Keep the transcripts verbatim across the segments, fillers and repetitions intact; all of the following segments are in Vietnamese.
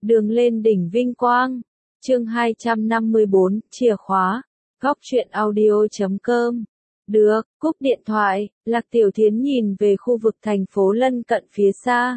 Đường lên đỉnh vinh quang. Chương hai trăm năm mươi bốn, chìa khóa. Góc truyện audio chấm com. Được, cúp điện thoại, Lạc Tiểu Thiến nhìn về khu vực thành phố lân cận phía xa.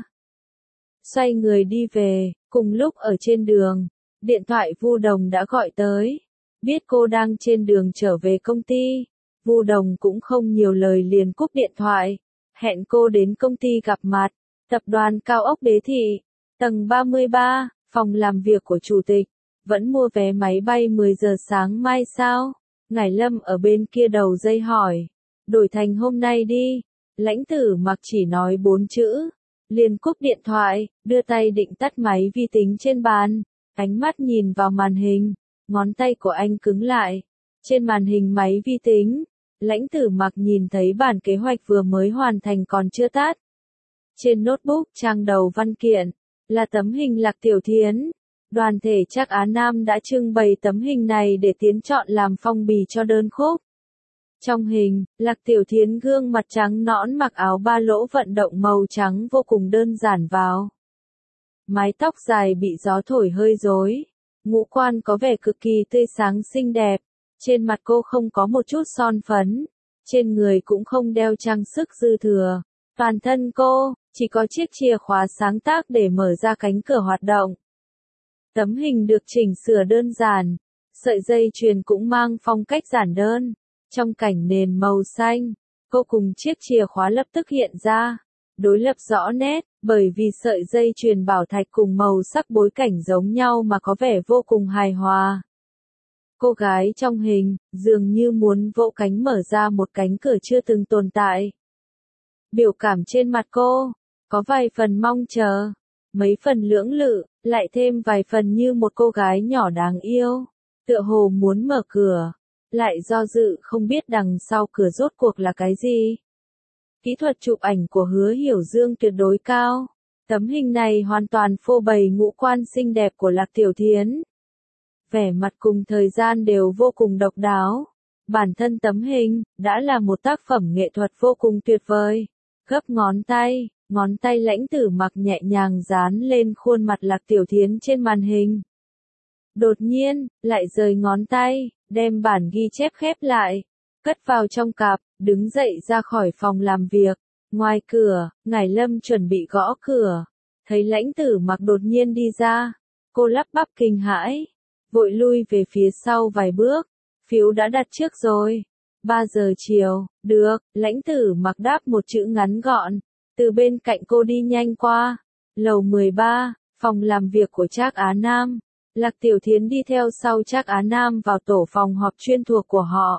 Xoay người đi về, cùng lúc ở trên đường, điện thoại Vu Đồng đã gọi tới. Biết cô đang trên đường trở về công ty, Vu Đồng cũng không nhiều lời liền cúp điện thoại, hẹn cô đến công ty gặp mặt. Tập đoàn cao ốc Đế Thị, tầng ba mươi ba, phòng làm việc của chủ tịch. Vẫn mua vé máy bay mười giờ sáng mai sao? Ngải Lâm ở bên kia đầu dây hỏi. Đổi thành hôm nay đi. Lãnh Tử Mặc chỉ nói bốn chữ. Liền cúp điện thoại, đưa tay định tắt máy vi tính trên bàn. Ánh mắt nhìn vào màn hình. Ngón tay của anh cứng lại. Trên màn hình máy vi tính, Lãnh Tử Mặc nhìn thấy bản kế hoạch vừa mới hoàn thành còn chưa tắt. Trên notebook trang đầu văn kiện, là tấm hình Lạc Tiểu Thiến. Đoàn thể Trác Á Nam đã trưng bày tấm hình này để tiến chọn làm phong bì cho đơn khúc. Trong hình, Lạc Tiểu Thiến gương mặt trắng nõn mặc áo ba lỗ vận động màu trắng vô cùng đơn giản vào. Mái tóc dài bị gió thổi hơi rối, ngũ quan có vẻ cực kỳ tươi sáng xinh đẹp. Trên mặt cô không có một chút son phấn, trên người cũng không đeo trang sức dư thừa. Toàn thân cô, chỉ có chiếc chìa khóa sáng tác để mở ra cánh cửa hoạt động. Tấm hình được chỉnh sửa đơn giản, sợi dây chuyền cũng mang phong cách giản đơn. Trong cảnh nền màu xanh, cô cùng chiếc chìa khóa lập tức hiện ra, đối lập rõ nét, bởi vì sợi dây chuyền bảo thạch cùng màu sắc bối cảnh giống nhau mà có vẻ vô cùng hài hòa. Cô gái trong hình, dường như muốn vỗ cánh mở ra một cánh cửa chưa từng tồn tại. Biểu cảm trên mặt cô, có vài phần mong chờ, mấy phần lưỡng lự, lại thêm vài phần như một cô gái nhỏ đáng yêu, tựa hồ muốn mở cửa, lại do dự không biết đằng sau cửa rốt cuộc là cái gì. Kỹ thuật chụp ảnh của Hứa Hiểu Dương tuyệt đối cao, tấm hình này hoàn toàn phô bày ngũ quan xinh đẹp của Lạc Tiểu Thiến. Vẻ mặt cùng thời gian đều vô cùng độc đáo. Bản thân tấm hình, đã là một tác phẩm nghệ thuật vô cùng tuyệt vời. Gấp ngón tay, ngón tay Lãnh Tử Mặc nhẹ nhàng dán lên khuôn mặt Lạc Tiểu Thiến trên màn hình. Đột nhiên, lại rời ngón tay, đem bản ghi chép khép lại, cất vào trong cặp, đứng dậy ra khỏi phòng làm việc. Ngoài cửa, Ngải Lâm chuẩn bị gõ cửa, thấy Lãnh Tử Mặc đột nhiên đi ra, cô lắp bắp kinh hãi, vội lui về phía sau vài bước. Phiếu đã đặt trước rồi. ba giờ chiều, được, Lãnh Tử Mặc đáp một chữ ngắn gọn, từ bên cạnh cô đi nhanh qua. Lầu mười ba, phòng làm việc của Trác Á Nam. Lạc Tiểu Thiến đi theo sau Trác Á Nam vào tổ phòng họp chuyên thuộc của họ.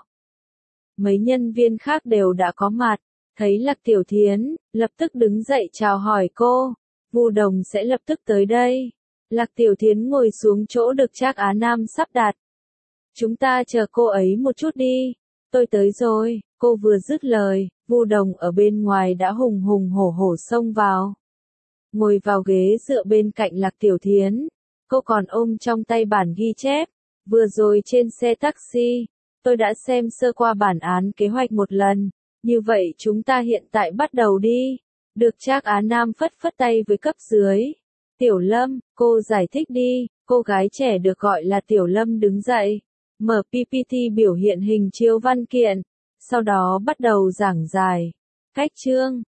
Mấy nhân viên khác đều đã có mặt, thấy Lạc Tiểu Thiến, lập tức đứng dậy chào hỏi cô. Vu Đồng sẽ lập tức tới đây. Lạc Tiểu Thiến ngồi xuống chỗ được Trác Á Nam sắp đặt. Chúng ta chờ cô ấy một chút đi. Tôi tới rồi. Cô vừa dứt lời, Vu Đồng ở bên ngoài đã hùng hùng hổ hổ xông vào. Ngồi vào ghế dựa bên cạnh Lạc Tiểu Thiến. Cô còn ôm trong tay bản ghi chép. Vừa rồi trên xe taxi, tôi đã xem sơ qua bản án kế hoạch một lần. Như vậy chúng ta hiện tại bắt đầu đi. Được Trác Á Nam phất phất tay với cấp dưới. Tiểu Lâm, cô giải thích đi. Cô gái trẻ được gọi là Tiểu Lâm đứng dậy, mở pê pê tê biểu hiện hình chiếu văn kiện, sau đó bắt đầu giảng giải. Cách chương,